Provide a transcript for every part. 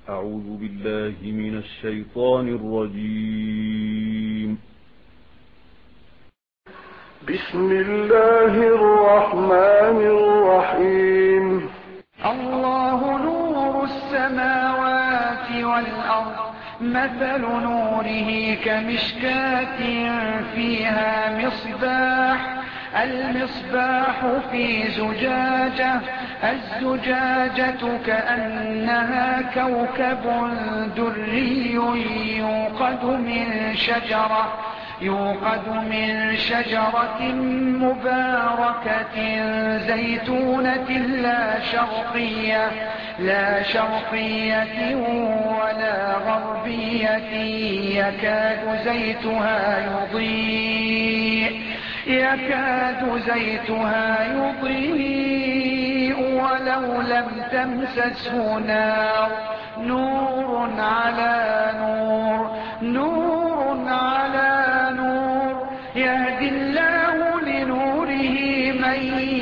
أعوذ بالله من الشيطان الرجيم. بسم الله الرحمن الرحيم. الله نور السماوات والأرض، مثل نوره كمشكاة فيها مصباح، المصباح في زجاجة، الزجاجة كأنها كوكب دري يوقد من شجرة مباركة زيتونة لا شرقية ولا غربية، يكاد زيتها يضيء ولو لم تمسسه نار، نور على نور، يهدي الله لنوره من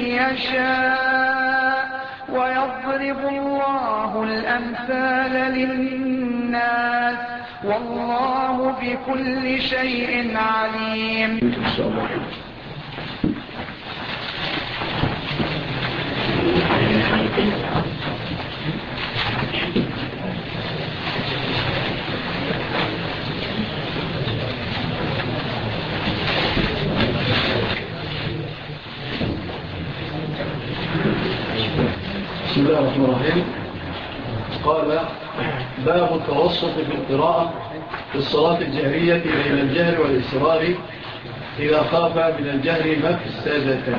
يشاء، ويضرب الله الأمثال للناس، والله بكل شيء عليم. بسم الله الرحمن الرحيم. قال: باب التوسط في القراءة في الصلاة الجهرية بين الجهر والإسرار إذا خاف من الجهر مفسدة.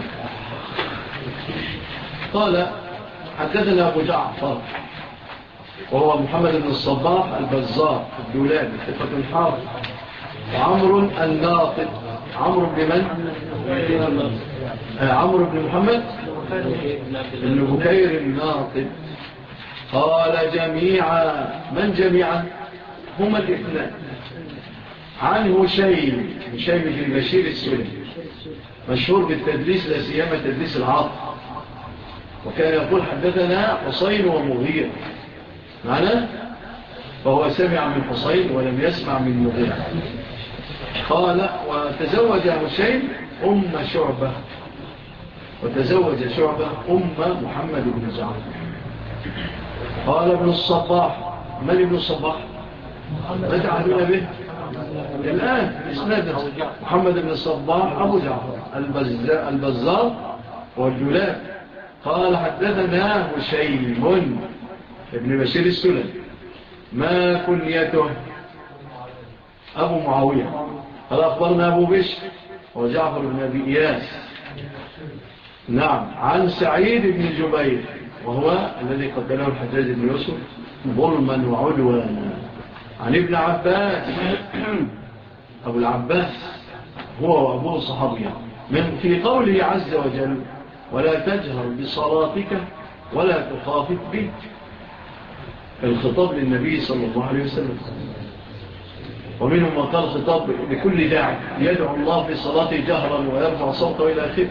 قال: حدثنا أبو جعفر وهو محمد بن الصباح البزار الدولابي ثقة الحافظ، وعمرو الناطق. عمرو بن من؟ عمرو بن محمد بن بكير الناطق. قال جميعا. من جميعا؟ هما الاثنان. عن هشيم بن بشير السلمي، مشهور بالتدليس، لا سيما تدليس العاطف، وكان يقول حدثنا حسين ومغير معناه، فهو سمع من حسين ولم يسمع من مغير. قال: وتزوج هشيم شعبة، وتزوج شعبة محمد بن جعفر. قال ابن الصباح. من ابن الصباح؟ ما تعهدون به الآن؟ اسمه محمد بن الصباح أبو جعفر البزار والدولاب. قال: حدثنا هشيم ابن بشير السلمي. ما كنيته؟ أبو معاوية. قال: أخبرنا أبو بشر وجعفر بن أبي إياس. نعم. عن سعيد بن جبير، وهو الذي قتله الحجاج بن يوسف ظلما وعدوانا. عن ابن عباس. أبو العباس هو وأبوه صحابيا، من في قوله عز وجل: ولا تجهر بصلاتك ولا تخافت به. الخطاب للنبي صلى الله عليه وسلم، ومنهم من قال خطاب لكل داعي يدعو الله في صلاته جهرا ويرفع صوته إلى آخره.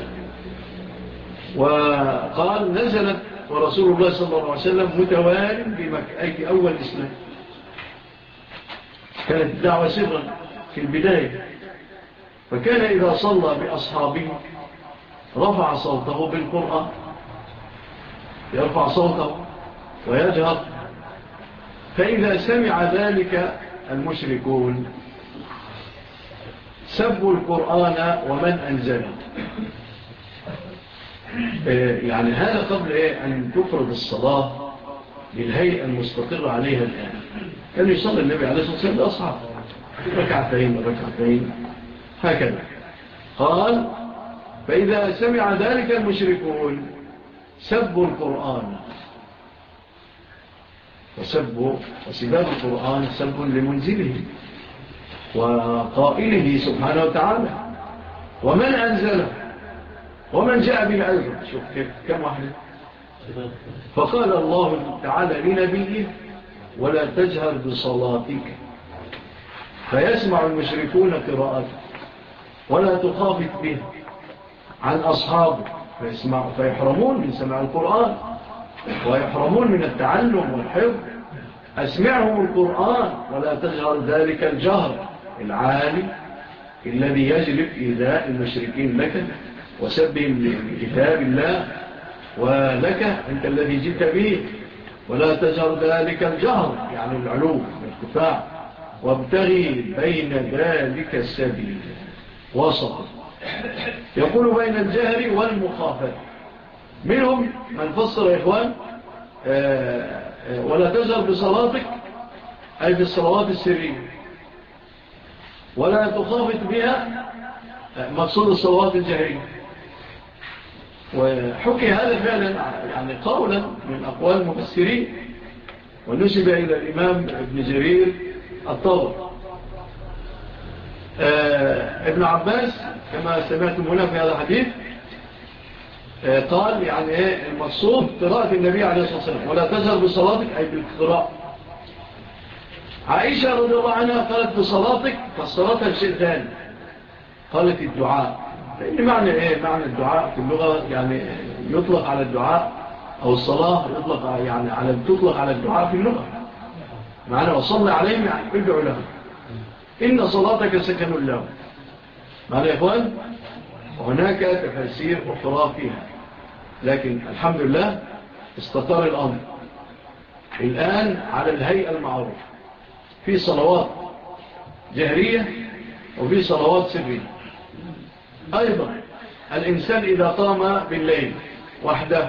وقال: نزلت ورسول الله صلى الله عليه وسلم متوال بمكة، أي في أول إسلام. كانت الدعوة سرا في البداية، فكان إذا صلى بأصحابه رفع صوته بالقرآن، يرفع صوته ويجهر. فإذا سمع ذلك المشركون سبوا القرآن ومن أنزله. يعني هذا قبل أن تفرض الصلاة بالهيئة المستقرة عليها الآن. كان يصلي النبي عليه الصلاة والسلام لأصحابه ركعتين هكذا. قال: فإذا سمع ذلك المشركون سبوا القرآن، وسباب القرآن سب لمنزله وقائله سبحانه وتعالى ومن أنزله ومن جاء به أيضا. شوف كم واحد. فقال الله تعالى لنبيه: ولا تجهر بصلاتك، فيسمع المشركون قراءته ولا تخافت به عن أصحابه، فيحرمون من سماع القرآن ويحرمون من التعلم والحفظ أسمعهم القرآن ولا تجهر ذلك الجهر العالي الذي يجلب إيذاء المشركين لك وسبهم لكتاب الله ولك أنت الذي جئت به، ولا تجهر ذلك الجهر يعني العلو والارتفاع، وابتغي بين ذلك السبيل وسط. يقول بين الجهر والمخافة. منهم من فسر يا إخوان ولا تجهر بصلاتك أي في الصلوات السرية، ولا تخافت بها مقصود الصلوات الجهرية. وحكي هذا فعلا يعني قولا من أقوال المفسرين، ونسب إلى الإمام ابن جرير الطبري. ابن عباس كما سمعتم هنا في هذا الحديث قال يعني المقصود قراءة النبي عليه الصلاة والسلام ولا تجهر بصلاتك أي بالقراءة. عائشة رضي الله عنها قالت بصلاتك فصلاتها شيء ثاني، قالت الدعاء. لأن معنى الدعاء في اللغة يعني يطلق على الدعاء أو الصلاة يطلق يعني تطلق على الدعاء في اللغة، معنى وصلي عليهم يعني ادعوا لهم إن صلاتك سكن لهم. معنى يا إخوان هناك تفاسير أخرى فيها، لكن الحمد لله استقر الأمر الآن على الهيئة المعروفة، في صلوات جهرية وفي صلوات سرية. أيضا الإنسان إذا قام بالليل وحده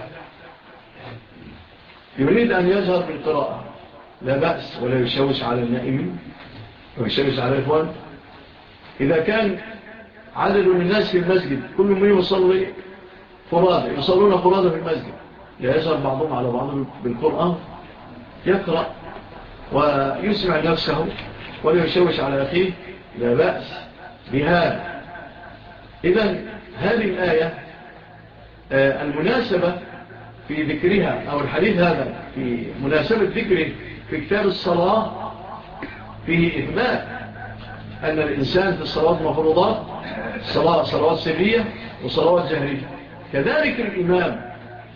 يريد أن يجهر بالقراءة لا بأس، ولا يشوش على النائمين ويشوش على الإخوان. إذا كان عدد من الناس في المسجد كل من يصلي فرادة يصلون فرادة في المسجد، لا يجهر بعضهم على بعض بالقرآن، يقرأ ويسمع نفسه ولا يشوش على أخيه، لا بأس بهذا. إذن هذه الآية المناسبة في ذكرها أو الحديث هذا في مناسبة ذكره في كتاب الصلاة فيه إثبات أن الإنسان في الصلاة مفروضات صلوات سرية وصلوات جهرية. كذلك الإمام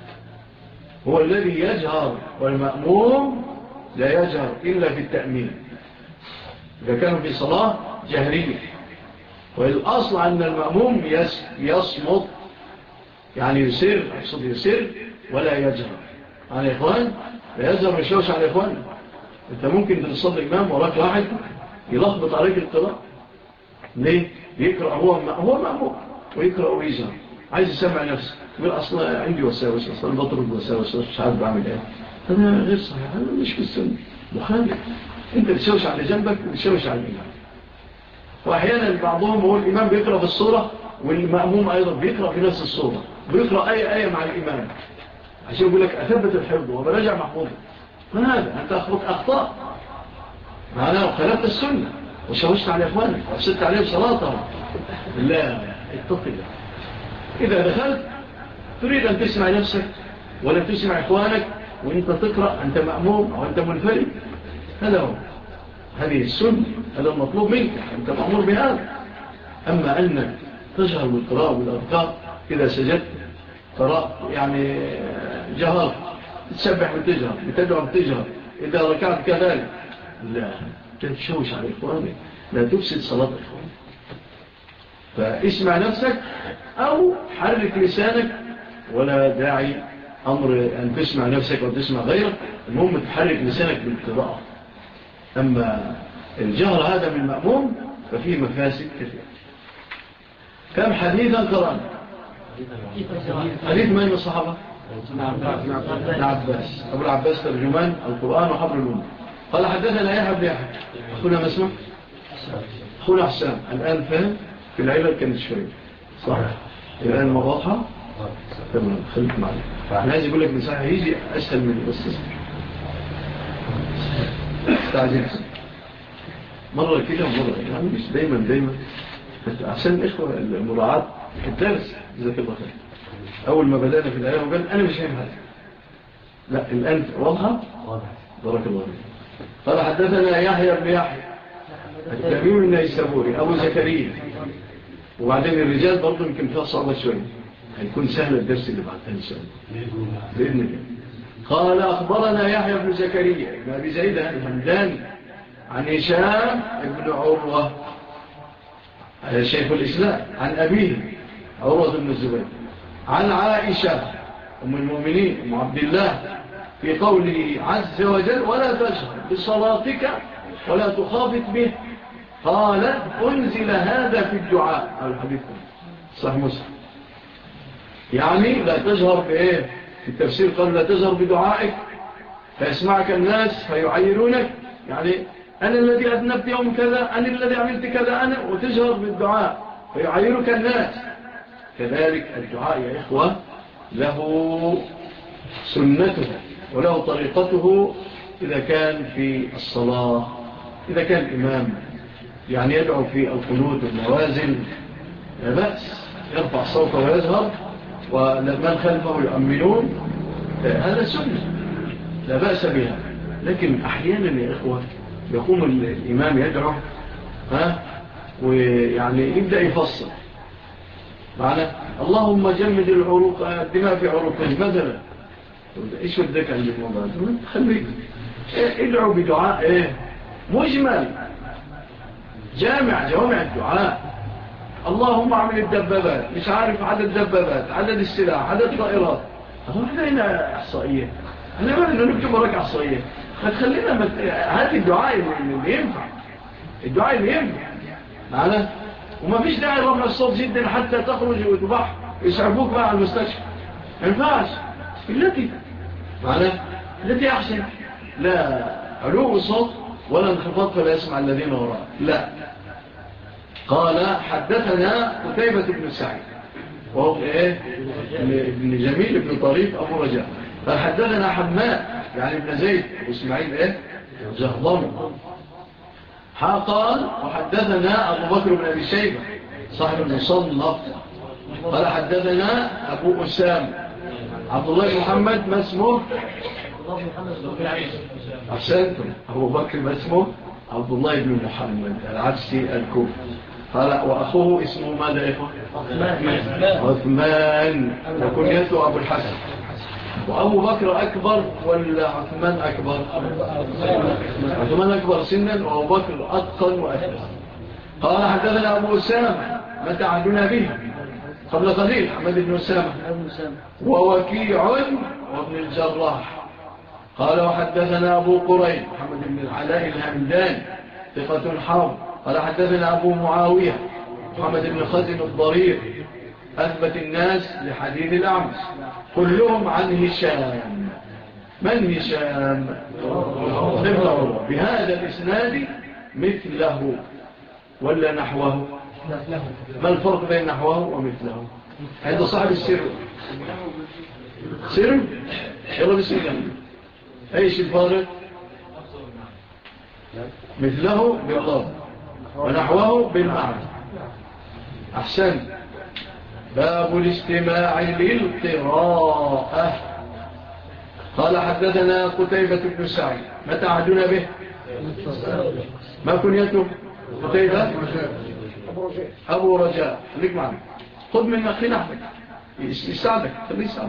هو الذي يجهر، والمأموم لا يجهر إلا في التأمين إذا كانوا في صلاة جهرية. والأصل أن المأموم يصمت يعني يسر ولا يجهر. يعني يا إخوان لا يجهر ويشوش على إخوان. أنت ممكن تصلي إمام وراك واحد يلخبط عليك القراءة، ليه؟ يقرأ هو مأموم ويقرأ ويجهر، عايز يسمع نفسه يقول أصلا عندي وساوس، أصلا بطرد وساوس مش عارف بعمل إيه. هذا غير صحيح، هذا مش في السنة مخالف. أنت تشوش على جنبك وتشوش على الإمام. وأحيانا بعضهم هو الإمام بيقرأ في الصورة والمأموم أيضا بيقرأ في نفس الصورة، بيقرأ آية مع الإمام عشان يقول لك أثبت الحفظ وبرجع محفوظه. فهذا أنت أخطأ معناه خلفت السنة وشوشت على إخوانك وأفسدت عليهم صلاتهم. لا اتق الله. إذا دخلت تريد أن تسمع نفسك ولا تسمع إخوانك وإنت تقرأ أنت مأموم أو أنت منفرد، هذا هو، هذه السنة، هذا المطلوب منك، أنت مأمور بهذا. أما أنك تجهر بالقراءة والأذكار إذا سجدت قراءة يعني جهر، تسبح وتجهر، بتدعو وتجهر، إذا ركعت كذلك، لا تشوش على إخوانك، لا تفسد صلاة إخوانك. فاسمع نفسك أو حرك لسانك، ولا داعي أمر أن تسمع نفسك أو تسمع غيرك، المهم تحرك لسانك بالقراءة. أما الجهر هذا من مأموم ففيه مفاسد كثيرة. كم حديثا قرأنا؟ حديث من الصحابة؟ عباس، أبو العباس ترجمان القرآن وحبر الأمة. قال حدثنا يحيى بن يحيى أخونا ما اسمه؟ أخونا حسام. الآن فهم في العيلة كانت شوية صح؟ الآن مواضحة؟ تمام، خليك معي. أنا عايز أقول لك مساحة يجي أسهل من بس استعجل مرة كده ومرة يعني مش دايما عشان الإخوة المراعاة الدرس جزاك الله خير. أول ما بدأنا في الآية وقال أنا مش فاهم هذا، لا الآن واضحة؟ بارك الله فيك. قال حدثنا يحيى بن يحيى التميمي النيسابوري أبو زكريا. وبعدين الرجال برضو يمكن فيها صعوبة شوية، هيكون سهل الدرس اللي بعدها إن شاء الله بإذن الله. قال أخبرنا يحيى بن زكريا بن أبي زيد الهمداني عن هشام بن عروة شيخ الإسلام عن أبيه عروة بن الزبير عن عائشة أم المؤمنين أم عبد الله في قوله عز وجل ولا تجهر بصلاتك ولا تخافت به قال أنزل هذا في الدعاء على الحديث صحيح مسلم. يعني لا تجهر بإيه في التفسير قال لا تجهر بدعائك فيسمعك الناس فيعيرونك، يعني أنا الذي أذنبت يوم كذا، أنا الذي عملت كذا، أنا، وتجهر بالدعاء فيعيرك الناس. كذلك الدعاء يا إخوة له سنته وله طريقته إذا كان في الصلاة، إذا كان الإمام يعني يدعو في القنوت والنوازل لا بأس، يرفع صوته ويظهر ومن خلفه يؤمنون، هذا سنة لا بأس بها. لكن أحيانا يا إخوة يقوم الإمام يدعو ويعني يبدأ يفصل معنى اللهم جمد العروق الدماء في عروقه مثلا، إيش ودك عند الموضوع؟ خليك ادعو بدعاء مجمل جوامع الدعاء. اللهم اعمل الدبابات، مش عارف عدد الدبابات، عدد السلاح، عدد الطائرات. احنا هنا احصائيه، احنا ما نكتب وراك احصائيه. خلينا هذا الدعاء اللي ينفع، الدعاء اللي ينفع معنا، وما فيش داعي رفع الصوت جدا حتى تخرج وتبح يسعبوك بقى على المستشفى. ما ينفعش. التي احسن، لا علو الصوت ولا انخفاض فلا يسمع الذين وراء، لا. قال حدثنا قتيبة بن سعيد وهو ابن جميل بن طريف أبو رجاء. قال حدثنا حماد يعني ابن زيد واسماعيل جهضم. قال وحدثنا أبو بكر بن أبي شيبة صاحب المصنف. قال حدثنا أبو أسام عبد الله بن محمد ما اسمه أحسنتم، أبو بكر ما اسمه عبد الله بن محمد العبسي الكوفي. قال وأخوه اسمه ماذا إخوة؟ عثمان وكنيته أبو الحسن. وأبو بكر أكبر ولا عثمان أكبر؟ عثمان أكبر سنا وأبو بكر أتقن وأكبر. قال حدثنا أبو أسامة متى عدنا به قبل قليل حمد بن أسامة ووكيع وابن الجراح. قال وحدثنا أبو قريب محمد بن العلاء الهمداني ثقة حافظ. قال حدثنا أبو معاوية محمد بن خزن الضرير أثبت الناس لحديث الأعمش كلهم عن هشام. من هشام؟ بهذا الإسناد مثله ولا نحوه؟ ما الفرق بين نحوه ومثله؟ عند صاحب السر سر يلا بسم الله. ايش الفارق؟ مثله بالضبط ونحوه بالمعنى. أحسن. باب الاستماع للقراءة. قال حدثنا قتيبة بن سعيد متى عدنا به؟ ما كنيته؟ قتيبة أبو رجاء. خليك معنا، خذ من أخي نحبك يساعدك، خليه يساعدك.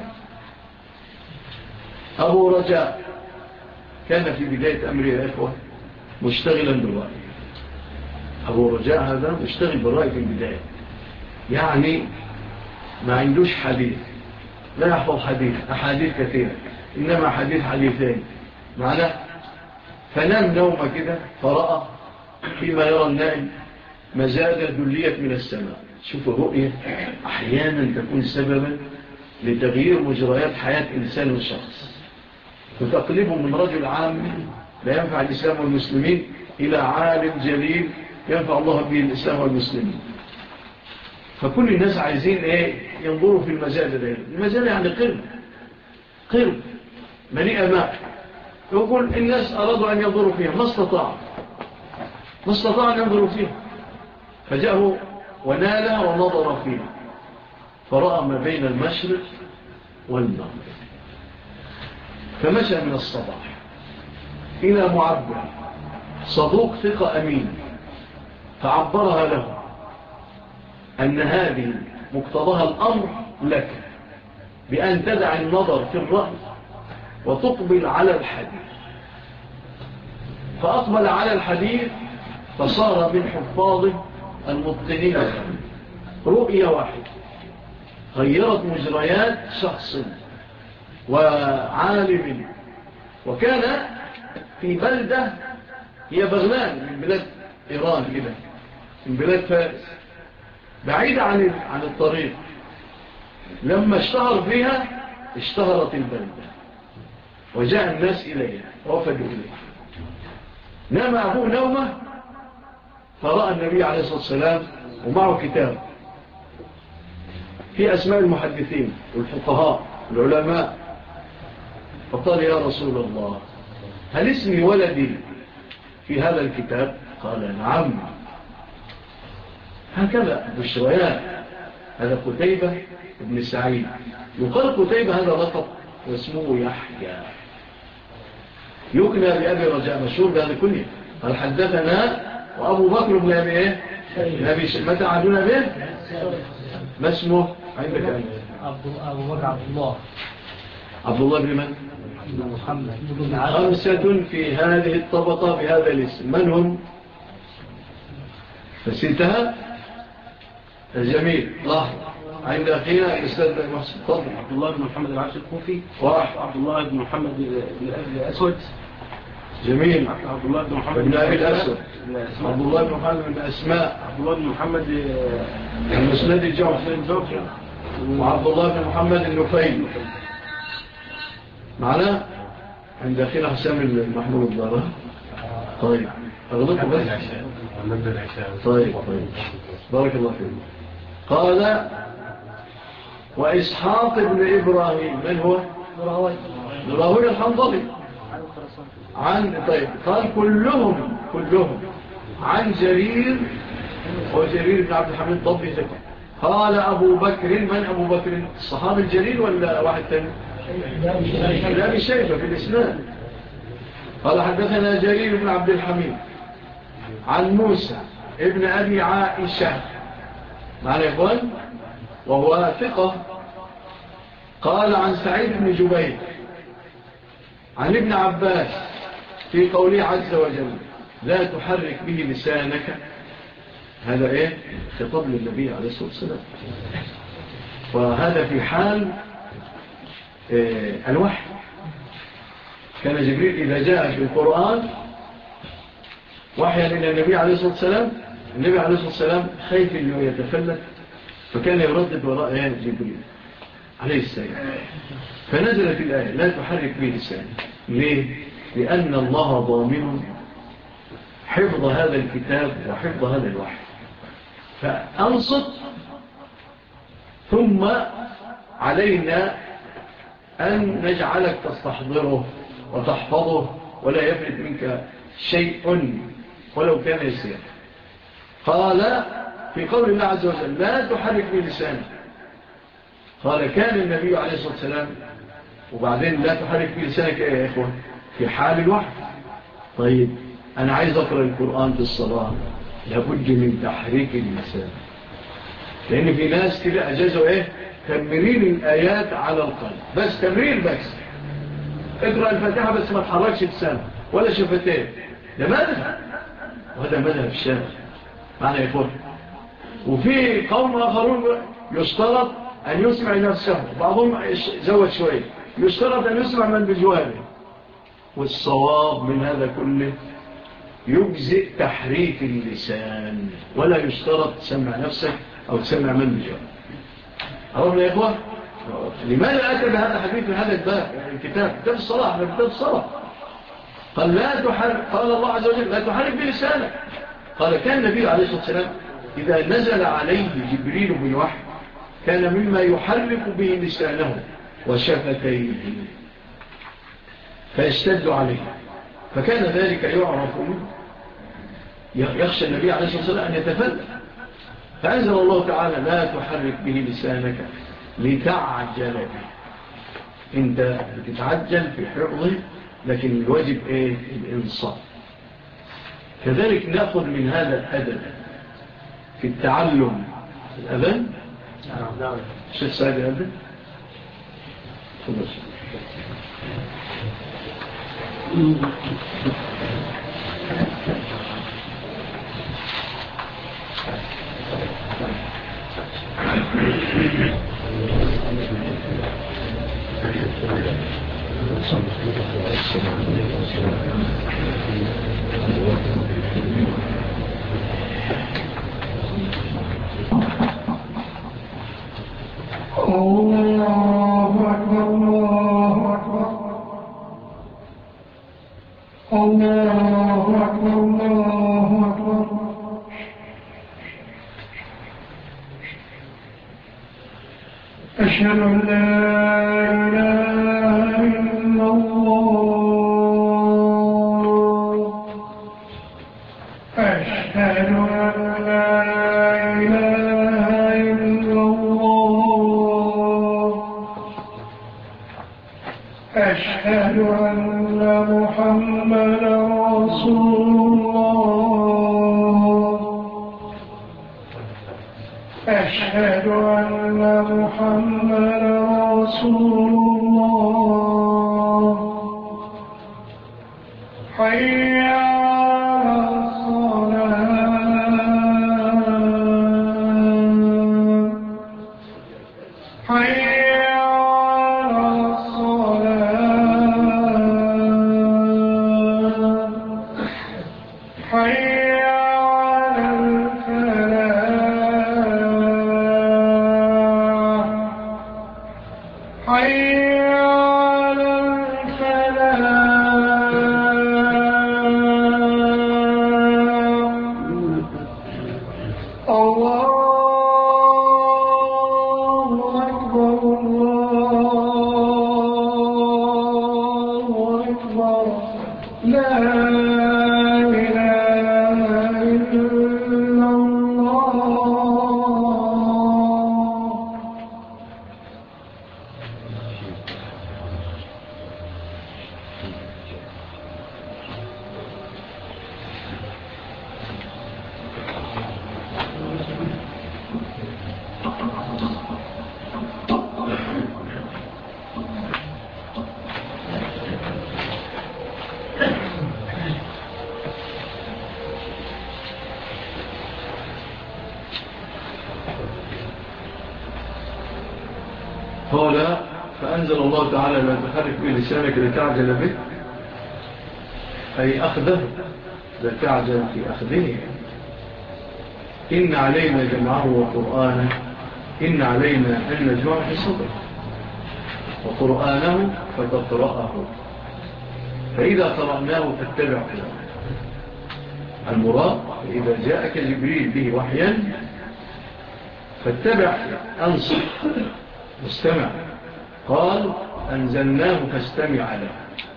أبو رجاء كان في بداية أمره يا إخوة مشتغلا بالرأي. أبو رجاء هذا مشتغل بالرأي في البداية، يعني ما عندوش حديث، لا يحفظ أحاديث كثيرة، إنما حديثين معناه. فنام نومه كده فرأى فيما يرى النائم مزادة دلية من السماء. شوفوا الرؤية أحيانا تكون سببا لتغيير مجريات حياة إنسان وشخص، وتقلبه من رجل عام لا ينفع الإسلام والمسلمين إلى عالم جليل ينفع الله به الإسلام والمسلمين. فكل الناس عايزين ينظروا في المزادة دي. المزادة يعني قرب مليئة ماء. يقول الناس أرادوا أن ينظروا فيها ما استطاع أن ينظروا فيها، فجاءوا ونال ونظر فيها فرأى ما بين المشرق والمغرب. فمشى من الصباح إلى معبر صدوق ثقة أمين، فعبرها له أن هذه مقتضاها الأمر لك بأن تدع النظر في الرأي وتقبل على الحديث. فأقبل على الحديث فصار من حفاظه المتقنين رؤية واحدة غيرت مجريات شخص وعالم. وكان في بلدة هي بغلان من بلاد إيران كده، من بلاد فارس، بعيدة عن الطريق. لما اشتهر فيها اشتهرت البلدة وجاء الناس إليها ووفدوا إليها. نام أبوه نومه فرأى النبي عليه الصلاة والسلام ومعه كتاب في أسماء المحدثين والفقهاء والعلماء. فقال يا رسول الله هل اسمي ولدي في هذا الكتاب؟ قال نعم. هكذا بشريان. هذا قتيبة بن سعيد، يقال قتيبة هذا لقب واسمه يحيى، يكنى بأبي رجاء، مشهور بهذا كله. قال حدثنا وأبو بكر بن أبي إيه؟ متى عدونا به؟ ما اسمه عندك أنت؟ أبو بكر عبد الله. عبد الله بن من؟ محمد. خمسة في هذه الطبقة بهذا الاسم، من هم؟ فسنتها الجميل الله عند أخينا الأستاذ بن محسن. تفضل. عبد الله بن محمد العاشر الكوفي. واحد. عبد الله بن محمد بن الأسود. جميل. عبد الله بن محمد بن أبي الأسود. عبد الله بن محمد بن أسماء. عبد الله بن محمد المسند الجوفي. وعبد الله بن محمد النفيل. معنا عند أخينا حسام المحمود الضارة. طيب أغلقوا بس. طيب بارك الله فيك. قال وإسحاق بن إبراهيم من هو؟ نراهوي الحنظلي طيب قال كلهم عن جرير وجرير بن عبد الحميد ضبي ذكر. قال أبو بكر من أبو بكر؟ الصحابي الجليل ولا واحد تاني؟ لا بشيفة في الإسلام. قال حدثنا جرير بن عبد الحميد عن موسى ابن أبي عائشة معنا يا إخوان وهو ثقة. قال عن سعيد بن جبير عن ابن عباس في قوله عز وجل لا تحرك به لسانك. هذا ايه؟ خطاب للنبي عليه الصلاة والسلام. وهذا في حال الوحي. كان جبريل إذا جاء في القرآن وحيا إلى النبي عليه الصلاة والسلام، النبي عليه الصلاة والسلام خايف أنه يتفلت، فكان يردد وراء جبريل عليه السلام. فنزلت الآية لا تحرك به لسانك. ليه؟ لأن الله ضامن حفظ هذا الكتاب وحفظ هذا الوحي. فأنصت ثم علينا أن نجعلك تستحضره وتحفظه ولا يفلت منك شيء ولو كان يسير. قال في قول الله عز وجل لا تحرك بلسانك. قال كان النبي عليه الصلاة والسلام وبعدين لا تحرك بلسانك يا إخوة في حال الوحي. طيب أنا عايز أقرأ القرآن في الصلاة لابد من تحريك اللسان، لأن في ناس كده أجازوا تمرين الآيات على القلب، بس تمرين بس. اقرأ الفاتحة بس ما تحركش لسانك ولا شفتين. ده ماذا؟ وهذا مذهب الشافعي معنى يقول. وفي قوم آخرون يشترط أن يسمع نفسه، بعضهم زود شوية يشترط أن يسمع من بجواره. والصواب من هذا كله يجزئ تحريك اللسان ولا يشترط تسمع نفسك أو تسمع من بجواره. أقول يا إخوة لماذا أتى بهذا الحديث من هذا الباب الكتاب الصلاة كتاب الصلاة. قال لا تحرك، قال الله عز وجل لا تحرك بلسانك. قال كان النبي عليه الصلاة والسلام إذا نزل عليه جبريل بالوحي كان مما يحرك به لسانه وشفتيه فيشتد عليه، فكان ذلك يعرف منه. يخشى النبي عليه الصلاة والسلام أن يتفلت، فأنزل الله تعالى لا تحرك به لسانك لتعجل به. انت بتتعجل في حفظه، لكن الواجب الإنصاف. كذلك نأخذ من هذا الأدب في التعلم الأذن. الشيخ سعيد الأذن. أشهد أن لا إله إلا الله أشهد أن لا إله إلا الله أشهد أن محمدا رسول الله أشهد أن محمدا رسول الله حي على الصلاة حي على الصلاة حي على الفلاح حي على الفلاح الله أكبر الله أكبر لا إله إلا الله قال فأنزل الله تعالى لا تحرك به لسانك لتعجل به أي أخذه لا تعجل في أخذه إن علينا جمعه وقرآنه إن علينا أن نجمعه في صدره وقرآنه فتقرأه فإذا قرأناه فاتبع المراد فإذا جاءك جبريل به وحيا فاتبع أنصر واستمع قال أنزلناه فاستمع له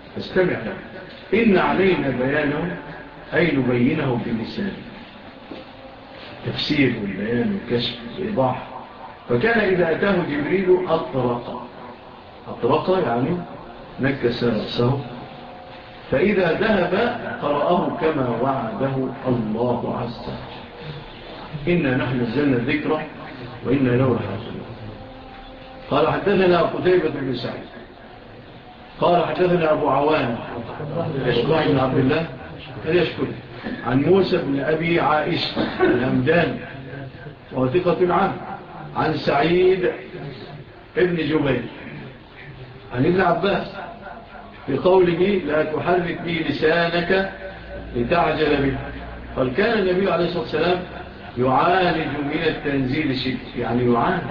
إن علينا بيانه أي نبينه بلسانه تفسير والبيان والكشف والإيضاح فكان إذا أتاه جبريل أطرق يعني نكس رأسه فإذا ذهب قرأه كما وعده الله عز وجل إنا نحن نزلنا الذكر وإنا له لحافظون قال حدثنا قتيبة بن سعيد قال حدثنا أبو عوان يشكر بن عبد الله يشكر عن موسى بن أبي عائشة الهمدان وثقة عنه عن سعيد ابن جبير عن ابن عباس في قوله لا تحرك به لسانك لتعجل به قال كان النبي عليه الصلاة والسلام يعالج من التنزيل شيء يعني يعالج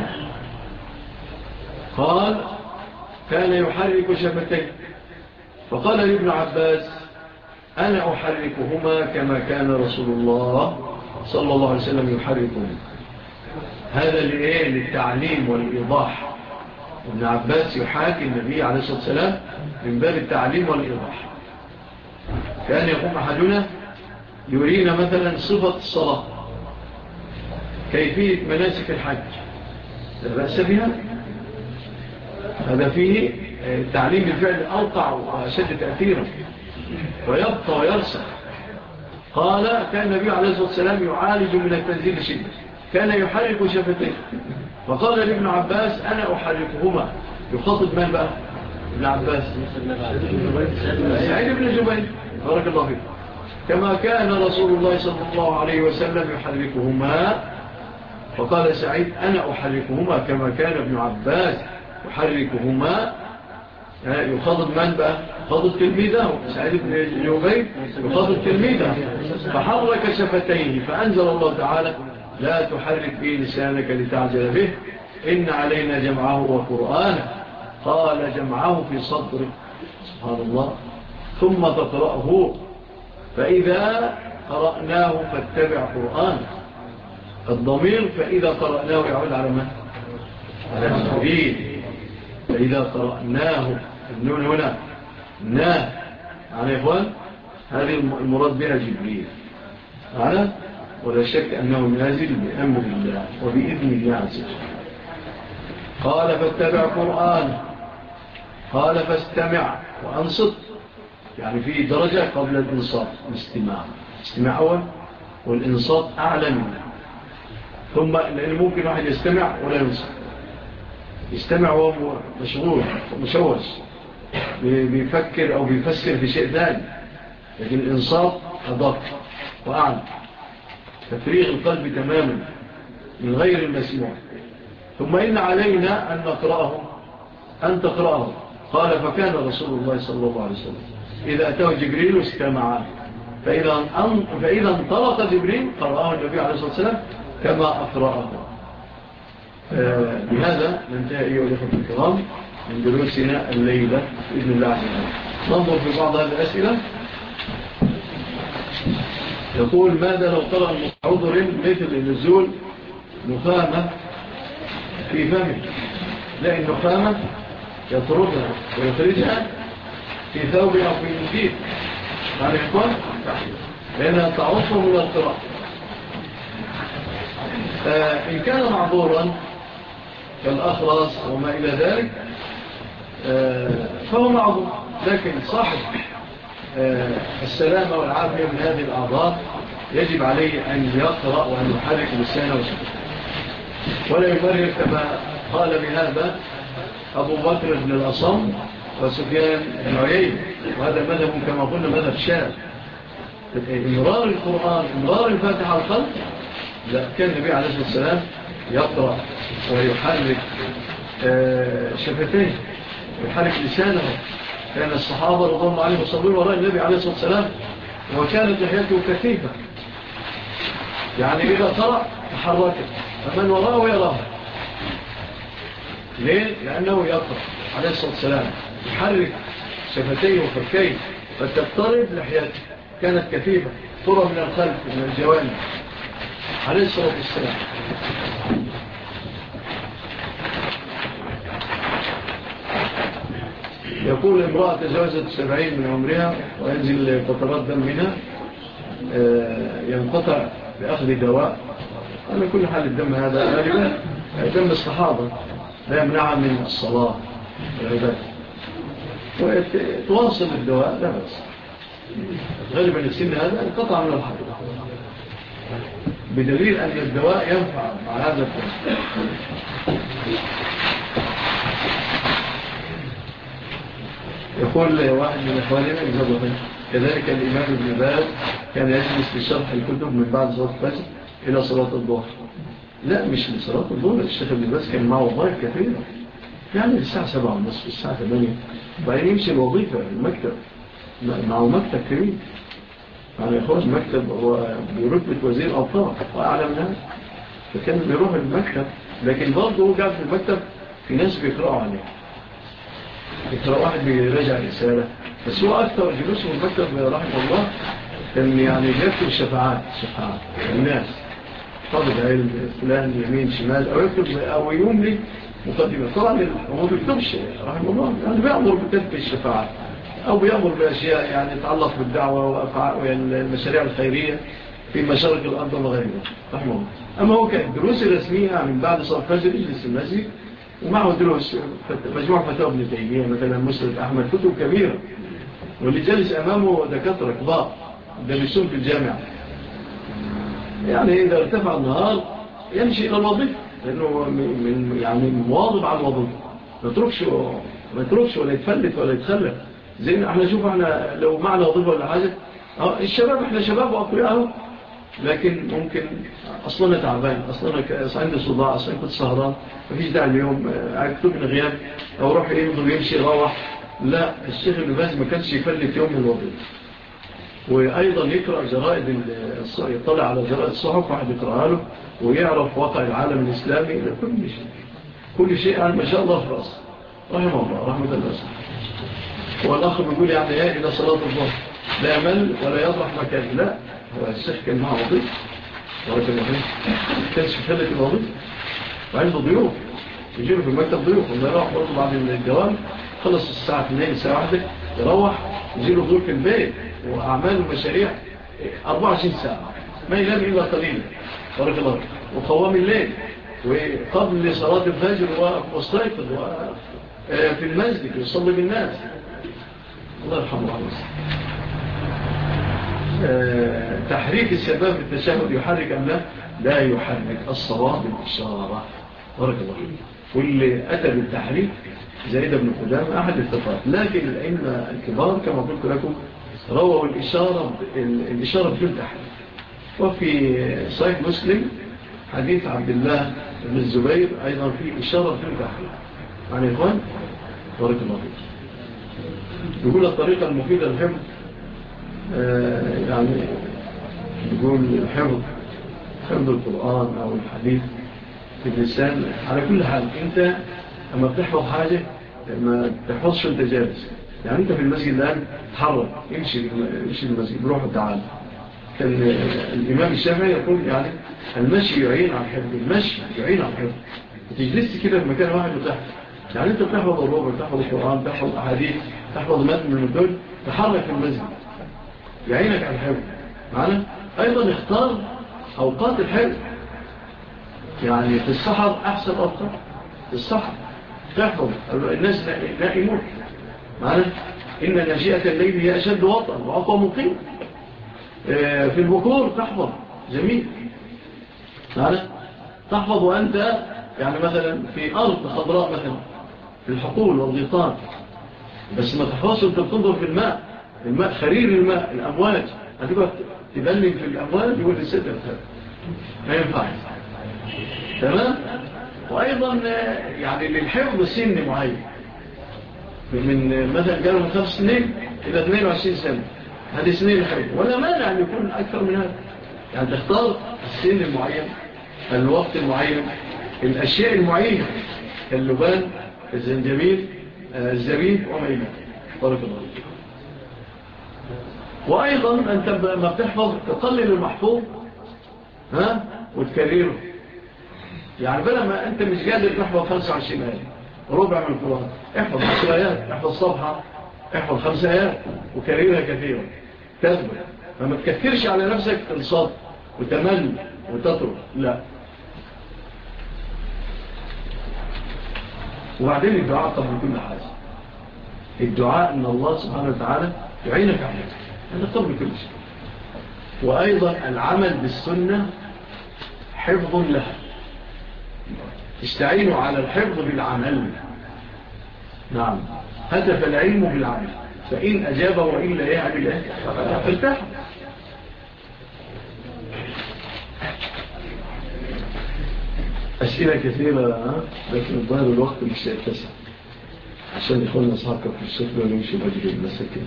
قال كان يحرك شفتيه فقال لابن عباس أنا أحركهما كما كان رسول الله صلى الله عليه وسلم يحركهما هذا للتعليم والإيضاح ابن عباس يحاكي النبي عليه الصلاة والسلام من باب التعليم والإيضاح كان يقوم أحدنا يرينا مثلا صفة الصلاة كيفية مناسك الحج لا بأس بها هذا فيه التعليم بالفعل أوقع وأشد تأثيرا ويبقى ويرسل قال كان النبي عليه الصلاة والسلام يعالج من التنزيل شدة كان يحرك شفتيه فقال لابن عباس أنا أحركهما يخاطب من بقى ابن عباس سعيد بن جبير بارك الله فيك. كما كان رسول الله صلى الله عليه وسلم يحركهما، فقال سعيد أنا أحركهما كما كان ابن عباس يحركهما. يخاطب من بقى؟ يخاطب تلميذه سعيد بن جبير، يخاطب تلميذه فحرك شفتيه، فأنزل الله تعالى لا تحرك به لسانك لتعجل به إن علينا جمعه وقرآنه. قال جمعه في صدره سبحان الله ثم تقرأه فإذا قرأناه فاتبع قرآنه. الضمير فإذا قرأناه يعود على من؟ على جبريل. فإذا قرأناه النون هنا يعني إخوان هذه المراد بها جبريل معنا، ولا شك أنه نازل بأمر الله وبإذن الله عز وجل. قال فاتبع قرآن، قال فاستمع وأنصت، يعني في درجة قبل الإنصات الاستماع أول والإنصات أعلى منه. ثم لأن ممكن واحد يستمع ولا ينصت، يستمع وهو مشغول ومشوش بيفكر أو بيفسر في شيء ثاني، لكن الإنصات أدق وأعلى، تفريغ القلب تماما من غير المسموع. ثم إن علينا أن نقرأه، أن تقرأه. قال فكان رسول الله صلى الله عليه وسلم إذا أتاه جبريل استمع، فإذا انطلق جبريل قرأه النبي عليه الصلاة والسلام كما أقرأه. بهذا ننتهي أيها الأخوة الكرام من دروسنا الليلة بإذن الله عز وجل. ننظر في بعض هذه الأسئلة. يقول ماذا لو قرأ عذر مثل نزول نخامة في فمه؟ لا، النخامة يطردها ويخرجها في ثوب أو في منديل، يعني إخوان لأنها تعصه من القراءة. إن كان معذورا كالأخرس وما إلى ذلك فهو معذور، لكن صاحب السلامة والعافية من هذه الأعضاء يجب عليه أن يقرأ وأن يحرك لسانه وسكته، ولا يبرر كما قال بهذا أبو بكر بن الأصم وسفيان بن عيينة، وهذا مذهب كما قلنا مذهب شاذ. إمرار القرآن إمرار الفاتحة على القلب، لا، كان النبي عليه الصلاة والسلام يقرأ ويحرك شفتيه ويحرك لسانه. كان الصحابة رضي الله عنهم يصلون وراء النبي عليه الصلاة والسلام وكانت لحيته كثيفة، يعني إذا قرأ تحركت فمن وراءه يراه. ليه؟ لأنه يقرأ عليه الصلاة والسلام يحرك شفتيه وفكيه فتضطرب لحيته، كانت كثيفة ترى من الخلف من الجوانب عليه الصلاة والسلام. يقول امرأة تجاوزت 70 من عمرها وينزل قطرات دم منها ينقطع بأخذ دواء. على كل حال الدم هذا غالبا دم الصحابة لا يمنعها من الصلاة والعبادة، وتواصل الدواء لا بأس. غالبا السن هذا انقطع من الحرب، بدليل أن الدواء ينفع مع هذا الدم. يقول واحد من إخواننا كذلك الإمام ابن باز كان يجلس في شرح الكتب من بعد صلاة الفجر إلى صلاة الظهر. لا، مش لصلاة الظهر، الشيخ ابن باز كان معه وظائف كثيرة، يعني الساعة 7:30 الساعة 8 بعدين يمشي الوظيفة المكتب، معه مكتب كبير، يعني يخرج مكتب برتبة وزير أوقاف وأعلى من هذا، فكان بيروح المكتب. لكن برضه هو قاعد في المكتب في ناس بيقرأوا عليه، يقرأ واحد بيراجع رسالة، بس هو أكثر جلوسه في المكتب رحمه الله كان يعني يكتب شفاعات الناس، طالب علم فلان يمين شمال، أو يكتب أو يملي مقدمة. طبعا هو بيكتبش رحمه الله، يعني بيأمر بكتب الشفاعات أو بيأمر بأشياء يعني تتعلق بالدعوة والمشاريع الخيرية في مشارق الأرض ومغاربها رحمه الله. أما هو كان دروس رسمية من بعد صلاة الفجر يجلس المسجد ومعه دروس مجموعة فتاوى ابن تيمية مثلا مسند أحمد، كتب كبيرة، واللي جالس أمامه دكاترة كبار درسون في الجامعة. يعني إذا ارتفع النهار يمشي إلى الوظيفة، لأنه يعني مواظب على الوظيفة، ما تركش ما يتركش ولا يتفلت ولا يتخلف. زي احنا شوف احنا لو معنا وظيفة ولا حاجة الشباب احنا شباب وأقوياء، لكن ممكن أصلنا تعبان، أصلنا عندي صداع، أصلنا كنت سهران، مفيش داعي اليوم أكتبنا غياب أو روح يمضي ويمشي يروح. لا، الشيخ ابن باز ما كانش يفلت يوم من الوظيفة. وأيضا يقرأ جرائد، يطلع على جرائد الصحف واحد يقرأها له ويعرف واقع العالم الإسلامي لكل شيء. كل شيء ما شاء الله في رأسه رحمه الله رحمة الله. والأخ بيقول يعني إيه إلى صلاة الظهر لا يمل ولا يطرح مكان. لا، هو الشيخ كان معه وظيفة ورك الوظيفة كانش فلت الوظيفة وعنده ضيوف يجيله في المكتب ضيوف وما يروح برضه بعد الجوال خلص الساعة 2 الساعة 1 يروح يجيله ضيوف في البيت وأعمال ومشاريع 24 ساعة ما ينام إلا قليلا ورك الله. وقوام الليل وقبل صلاة الفجر واستيقظ في المسجد يصلي بالناس. الله يرحمه الله. تحريك الشباب في التشهد يحرك أم لا؟ لا يحرك. الصواب بالإشارة بارك الله. واللي أتى بالتحريك زيد بن قدامة أحد التفاق، لكن الأئمة الكبار كما قلت لكم رووا الإشارة بدون تحريك. وفي صحيح مسلم حديث عبد الله بن الزبير أيضا في إشارة بدون تحريك. يعني إخوان بارك الله فيك. يقول الطريقة المفيدة للحفظ يعني يقول حفظ القرآن أو الحديث في اللسان على كل حال. أنت لما بتحفظ حاجة ما تحفظش أنت جالس. يعني أنت في المسجد الآن تحرك امشي المسجد بروح وتعالى. كان الإمام الشافعي يقول يعني المشي يعين على الحفظ. المشي يعين على الحفظ. تجلس كده في مكان واحد وتحفظ. يعني أنت بتحفظ الربع، تحفظ القرآن، تحفظ أحاديث، تحفظ متن من المتون، تحرك في المسجد يعينك على الحفظ معنا. أيضا اختار أوقات الحفظ. يعني في السحر أحسن أوقات. في السحر تحفظ الناس نائمون معنا. إن ناشئة الليل هي أشد وطأ وأقوى مقيم. في البكور تحفظ جميل معنا. تحفظ وأنت يعني مثلا في أرض خضراء مثلا في الحقول والغيطان، بس ما تحفظش أنت بتنظر في الماء خرير الماء الأمواج هتبقى تبلغ في الأمواج يقول السدر ما ينفع. تمام. وأيضا يعني للحفظ سن معين من مثلا قالوا من 5 سنين إلى 22 سنة هذه سنين الحفظ، ولا مانع أن يكون أكثر من هذا. يعني تختار السن المعين، الوقت المعين، الأشياء المعينة كاللبان، الزنجبيل، الزبيب وما إلى بارك الله. وأيضا أنت ما بتحفظ تقلل المحفوظ وتكرره. يعني بلا ما أنت مش قادر تحفظ 25 آية ربع من القرآن، احفظ 10 آيات، احفظ صفحة، احفظ 5 آيات وكررها كثيرا تثبت. فما تكثرش على نفسك تنصاب وتمل وتطرق، لا. وبعدين الدعاء قبل كل حاجة. الدعاء أن الله سبحانه وتعالى يعينك عليه، هذا قبل كل شيء. وأيضا العمل بالسنة حفظ لها. استعينوا على الحفظ بالعمل. نعم، هدف العلم بالعمل، فإن أجابه وإلا يعمل ارتاح. أسئلة كثيرة لكن الظاهر الوقت مش سيتسع عشان يخلنا صحابك في الشكل ونمشي بجري المساكين.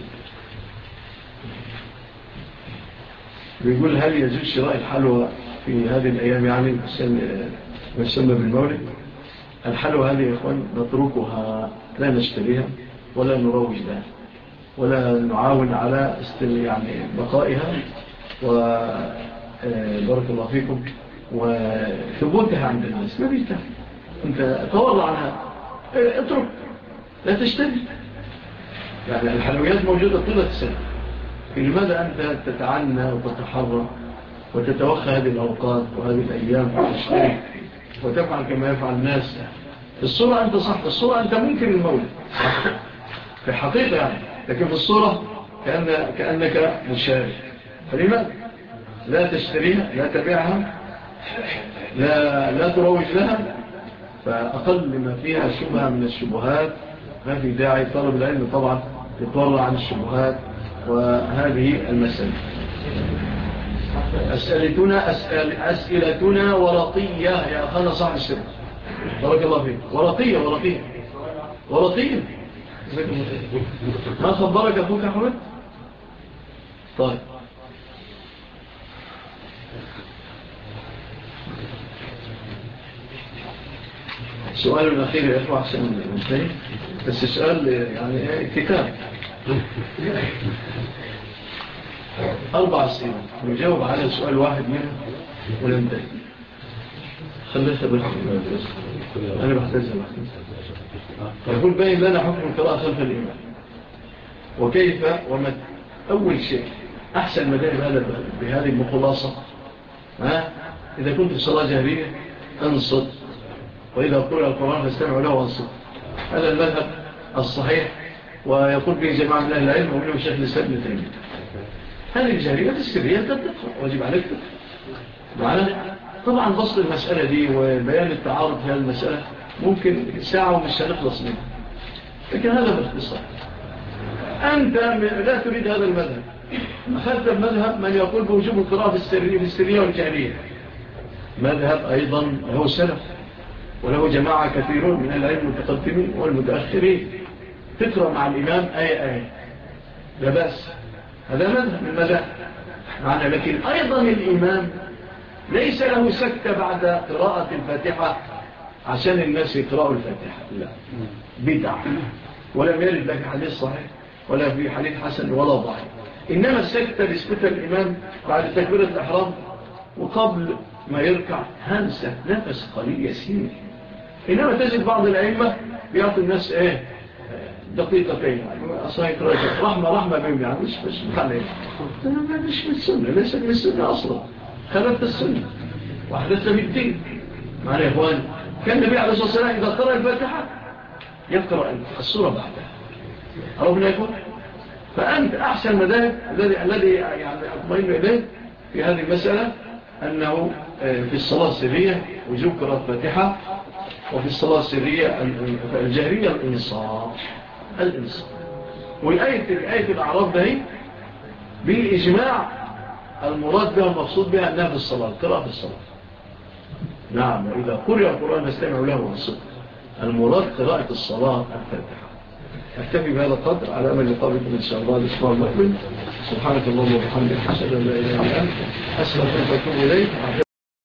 بيقول هل يجوز شراء الحلوى في هذه الأيام يعني ما يسمى بالمولد؟ الحلوى هذه يا إخوان نتركها، لا نشتريها ولا نروج لها ولا نعاون على يعني بقائها وبارك الله فيكم وثبوتها عند الناس. ما بيتها أنت تورع عنها، اترك لا تشتري. يعني الحلويات موجودة طيلة السنة، لماذا أنت تتعنى وتتحرى وتتوخى هذه الأوقات وهذه الأيام وتشتري وتفعل كما يفعل الناس؟ في الصورة أنت صح، في الصورة أنت ممكن المولد في الحقيقة يعني، لكن في الصورة كأنك مشارك. فلماذا لا تشتريها، لا تبيعها، لا تروج لها؟ فأقل ما فيها شبهة من الشبهات ما في داعي. طلب العلم طبعا يتورع عن الشبهات وهذه المسألة. أسئلتنا ورقية يا أخانا صاحب السر، بارك الله فيك. ورقية ما خبرك أخوك أحمد؟ طيب السؤال الأخير يا أخوة أحسن من المنتهي، بس السؤال يعني كتاب 4 سنين نجاوب على سؤال واحد منه وننتهي. خليتها بالحكم أنا بحتزم. يقول باين لنا حكم القراءة خلف الإمام وكيف ومتى. أول شيء أحسن مذاهب هذا بهذه المخلاصة، إذا كنت في صلاة جهرية أنصت، وإذا قرأ القرآن فاستمعوا له وانصت. هذا المذهب الصحيح ويقول به جماعة من أهل العلم ومنهم الشيخ الإسلام ابن تيمية. هذه الجهرية السرية تدقق، واجب عليك معنا. طبعا بسط المسألة دي وبيان التعارض في هذه المسألة ممكن ساعة ومش هنخلص منها، لكن هذا باختصار. أنت لا تريد هذا المذهب، أخذت المذهب من يقول بوجوب القراءة في السرية والجهرية، مذهب أيضا له سلف وله جماعة كثيرون من العلم المتقدمين والمتأخرين. تقرأ مع الإمام آية لا بأس، هذا مذهب من مذهب معنا. لكن أيضا الإمام ليس له سكتة بعد قراءة الفاتحة عشان الناس يقرأوا الفاتحة، لا، بدع. ولم يرد لك حديث صحيح ولا في حديث حسن ولا ضعيف. إنما السكتة بيسكتها الإمام بعد تكبيرة الإحرام وقبل ما يركع همسة نفس قليل يسير. إنما تجد بعض الأئمة بيعطي الناس دقيقتين أصلاً رحمة بهم، يعني مش محلين، مش من السنة، ليس من السنة أصلا، خلفت السنة وحدثت بالدين. معنا يا إخوان، كان النبي عليه الصلاة والسلام إذا قرأ الفاتحة يقرأ السورة بعدها، أربنا يكون. فأنت أحسن مذاهب الذي يعني أطمئن إليه في هذه المسألة أنه في الصلاة السرية وجوب قراءة الفاتحة، وفي الصلاة السرية الجهرية الإنصاف. والآية الأعراف ده بالإجماع المراد بها المقصود بها أنها في الصلاة، قراءة في الصلاة. نعم، وإذا قرأ القرآن فاستمعوا له وانصتوا. المراد قراءة الصلاة الفاتحة. أكتفي بهذا القدر على أمل لقابلكم إن شاء الله الأسبوع المقبل. سبحانك اللهم وبحمدك، أشهد أن لا إله إلا أنت، أستغفرك وأتوب إليك.